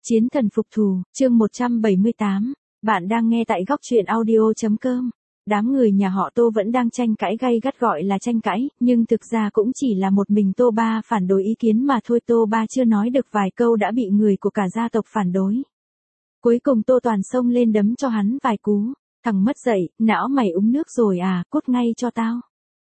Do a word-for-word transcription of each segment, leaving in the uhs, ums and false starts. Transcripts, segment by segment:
Chiến thần phục thù, chương một trăm bảy mươi tám. Bạn đang nghe tại góc truyện audio chấm com. Đám người nhà họ Tô vẫn đang tranh cãi gay gắt, gọi là tranh cãi, nhưng thực ra cũng chỉ là một mình Tô Ba phản đối ý kiến mà thôi. Tô Ba chưa nói được vài câu đã bị người của cả gia tộc phản đối. Cuối cùng Tô Toàn xông lên đấm cho hắn vài cú. Thằng mất dạy, não mày uống nước rồi à, cút ngay cho tao.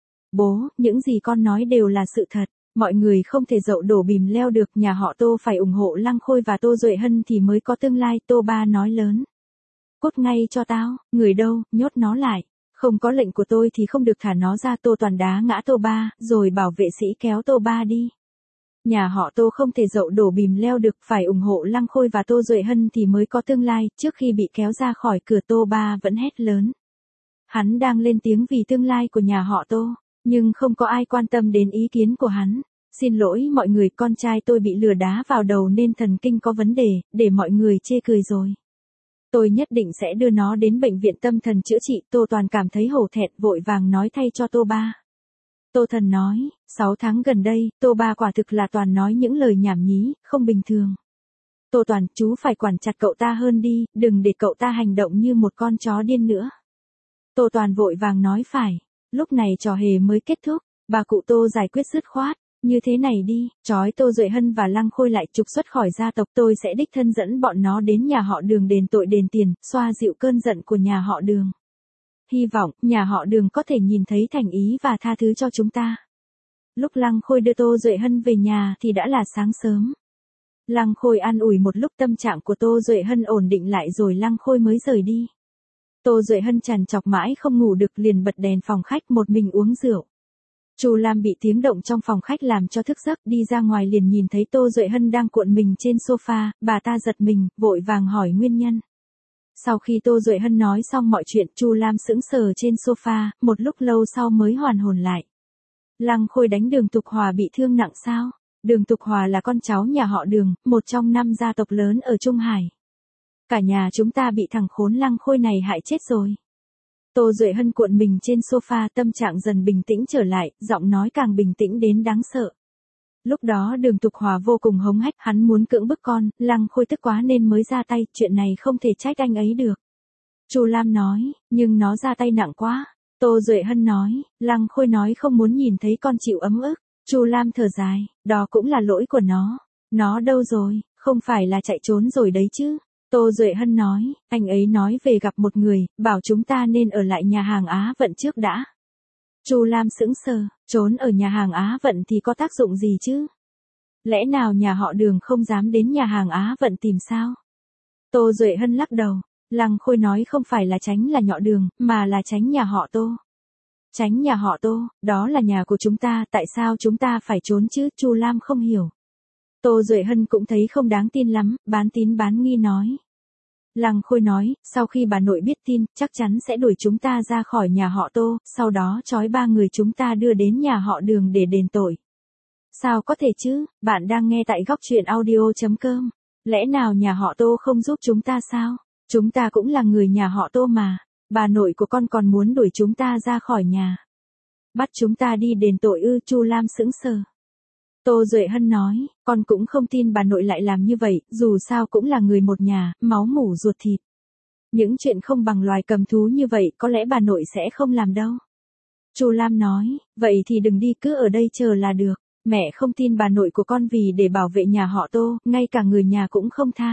Bố, những gì con nói đều là sự thật. Mọi người không thể dậu đổ bìm leo được, nhà họ Tô phải ủng hộ Lăng Khôi và Tô Duệ Hân thì mới có tương lai. Tô Ba nói lớn. Cút ngay cho tao, người đâu, nhốt nó lại. Không có lệnh của tôi thì không được thả nó ra. Tô Toàn đá ngã Tô Ba, rồi bảo vệ sĩ kéo Tô Ba đi. Nhà họ Tô không thể dậu đổ bìm leo được, phải ủng hộ Lăng Khôi và Tô Duệ Hân thì mới có tương lai. Trước khi bị kéo ra khỏi cửa, Tô Ba vẫn hét lớn. Hắn đang lên tiếng vì tương lai của nhà họ Tô. Nhưng không có ai quan tâm đến ý kiến của hắn. Xin lỗi mọi người, con trai tôi bị lừa đá vào đầu nên thần kinh có vấn đề, để mọi người chê cười rồi. Tôi nhất định sẽ đưa nó đến bệnh viện tâm thần chữa trị. Tô Toàn cảm thấy hổ thẹn, vội vàng nói thay cho Tô Ba. Tô Thần nói, sáu tháng gần đây, Tô Ba quả thực là toàn nói những lời nhảm nhí, không bình thường. Tô Toàn, chú phải quản chặt cậu ta hơn đi, đừng để cậu ta hành động như một con chó điên nữa. Tô Toàn vội vàng nói phải. Lúc này trò hề mới kết thúc, bà cụ Tô giải quyết dứt khoát. Như thế này đi, trói Tô Duệ Hân và Lăng Khôi lại, trục xuất khỏi gia tộc. Tôi sẽ đích thân dẫn bọn nó đến nhà họ Đường đền tội đền tiền, xoa dịu cơn giận của nhà họ Đường. Hy vọng, nhà họ Đường có thể nhìn thấy thành ý và tha thứ cho chúng ta. Lúc Lăng Khôi đưa Tô Duệ Hân về nhà thì đã là sáng sớm. Lăng Khôi an ủi một lúc, tâm trạng của Tô Duệ Hân ổn định lại rồi Lăng Khôi mới rời đi. Tô Duệ Hân trằn trọc mãi không ngủ được, liền bật đèn phòng khách một mình uống rượu. Chu Lam bị tiếng động trong phòng khách làm cho thức giấc, đi ra ngoài liền nhìn thấy Tô Duệ Hân đang cuộn mình trên sofa, bà ta giật mình, vội vàng hỏi nguyên nhân. Sau khi Tô Duệ Hân nói xong mọi chuyện, Chu Lam sững sờ trên sofa, một lúc lâu sau mới hoàn hồn lại. Lăng Khôi đánh Đường Tục Hòa bị thương nặng sao? Đường Tục Hòa là con cháu nhà họ Đường, một trong năm gia tộc lớn ở Trung Hải. Cả nhà chúng ta bị thằng khốn Lăng Khôi này hại chết rồi. Tô Duệ Hân cuộn mình trên sofa, tâm trạng dần bình tĩnh trở lại, giọng nói càng bình tĩnh đến đáng sợ. Lúc đó Đường Tục Hòa vô cùng hống hách, hắn muốn cưỡng bức con, Lăng Khôi tức quá nên mới ra tay, chuyện này không thể trách anh ấy được. Chu Lam nói, nhưng nó ra tay nặng quá. Tô Duệ Hân nói, Lăng Khôi nói không muốn nhìn thấy con chịu ấm ức. Chu Lam thở dài, đó cũng là lỗi của nó. Nó đâu rồi, không phải là chạy trốn rồi đấy chứ. Tô Duệ Hân nói, anh ấy nói về gặp một người, bảo chúng ta nên ở lại nhà hàng Á Vận trước đã. Chu Lam sững sờ, trốn ở nhà hàng Á Vận thì có tác dụng gì chứ? Lẽ nào nhà họ Đường không dám đến nhà hàng Á Vận tìm sao? Tô Duệ Hân lắc đầu, Lăng Khôi nói không phải là tránh là nhọ Đường, mà là tránh nhà họ Tô. Tránh nhà họ Tô, đó là nhà của chúng ta, tại sao chúng ta phải trốn chứ? Chu Lam không hiểu. Tô Duệ Hân cũng thấy không đáng tin lắm, bán tín bán nghi nói. Lăng Khôi nói, sau khi bà nội biết tin, chắc chắn sẽ đuổi chúng ta ra khỏi nhà họ Tô, sau đó trói ba người chúng ta đưa đến nhà họ Đường để đền tội. Sao có thể chứ, bạn đang nghe tại góc truyện audio chấm com. Lẽ nào nhà họ Tô không giúp chúng ta sao? Chúng ta cũng là người nhà họ Tô mà. Bà nội của con còn muốn đuổi chúng ta ra khỏi nhà. Bắt chúng ta đi đền tội ư? Chu Lam sững sờ. Tô Duệ Hân nói, con cũng không tin bà nội lại làm như vậy, dù sao cũng là người một nhà, máu mủ ruột thịt. Những chuyện không bằng loài cầm thú như vậy có lẽ bà nội sẽ không làm đâu. Chu Lam nói, vậy thì đừng đi, cứ ở đây chờ là được. Mẹ không tin bà nội của con vì để bảo vệ nhà họ Tô, ngay cả người nhà cũng không tha.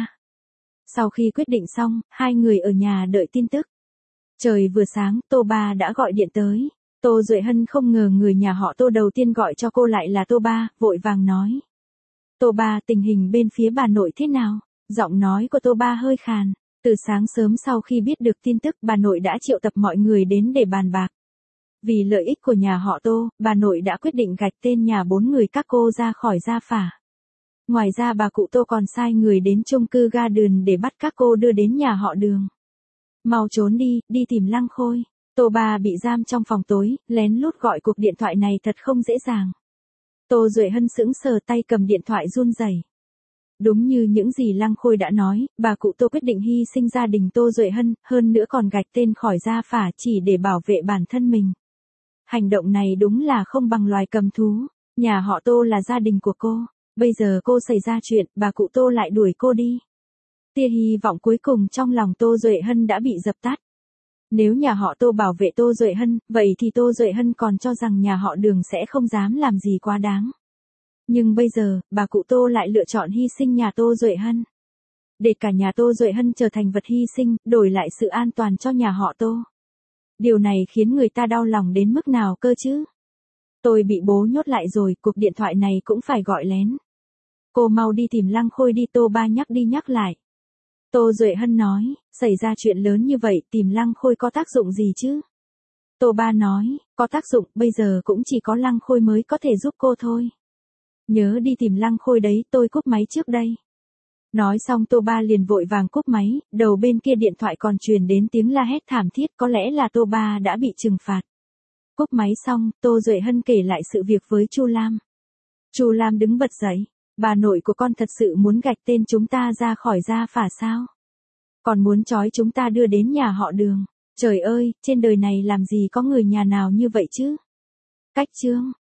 Sau khi quyết định xong, hai người ở nhà đợi tin tức. Trời vừa sáng, Tô Ba đã gọi điện tới. Tô Duệ Hân không ngờ người nhà họ Tô đầu tiên gọi cho cô lại là Tô Ba, vội vàng nói. Tô Ba, tình hình bên phía bà nội thế nào? Giọng nói của Tô Ba hơi khàn. Từ sáng sớm sau khi biết được tin tức, bà nội đã triệu tập mọi người đến để bàn bạc. Vì lợi ích của nhà họ Tô, bà nội đã quyết định gạch tên nhà bốn người các cô ra khỏi gia phả. Ngoài ra bà cụ Tô còn sai người đến chung cư Garden để bắt các cô đưa đến nhà họ Đường. Mau trốn đi, đi tìm Lăng Khôi. Tô Ba bị giam trong phòng tối, lén lút gọi cuộc điện thoại này thật không dễ dàng. Tô Duệ Hân sững sờ, tay cầm điện thoại run rẩy. Đúng như những gì Lăng Khôi đã nói, bà cụ Tô quyết định hy sinh gia đình Tô Duệ Hân, hơn nữa còn gạch tên khỏi gia phả chỉ để bảo vệ bản thân mình. Hành động này đúng là không bằng loài cầm thú. Nhà họ Tô là gia đình của cô. Bây giờ cô xảy ra chuyện, bà cụ Tô lại đuổi cô đi. tia hy vọng cuối cùng trong lòng Tô Duệ Hân đã bị dập tắt. Nếu nhà họ Tô bảo vệ Tô Duệ Hân, vậy thì Tô Duệ Hân còn cho rằng nhà họ Đường sẽ không dám làm gì quá đáng. Nhưng bây giờ, bà cụ Tô lại lựa chọn hy sinh nhà Tô Duệ Hân. Để cả nhà Tô Duệ Hân trở thành vật hy sinh, đổi lại sự an toàn cho nhà họ Tô. Điều này khiến người ta đau lòng đến mức nào cơ chứ? Tôi bị bố nhốt lại rồi, cuộc điện thoại này cũng phải gọi lén. Cô mau đi tìm Lăng Khôi đi, Tô ba nhắc đi nhắc lại. Tô Duệ Hân nói, xảy ra chuyện lớn như vậy tìm Lăng Khôi có tác dụng gì chứ? Tô ba nói, có tác dụng, bây giờ cũng chỉ có Lăng Khôi mới có thể giúp cô thôi. Nhớ đi tìm Lăng Khôi đấy, tôi cúp máy trước đây. Nói xong Tô ba liền vội vàng cúp máy, đầu bên kia điện thoại còn truyền đến tiếng la hét thảm thiết, có lẽ là Tô ba đã bị trừng phạt. Cúp máy xong, Tô Duệ Hân kể lại sự việc với Chu Lam. Chu Lam đứng bật dậy, bà nội của con thật sự muốn gạch tên chúng ta ra khỏi gia phả sao? Còn muốn trói chúng ta đưa đến nhà họ Đường. Trời ơi, trên đời này làm gì có người nhà nào như vậy chứ? Cách chương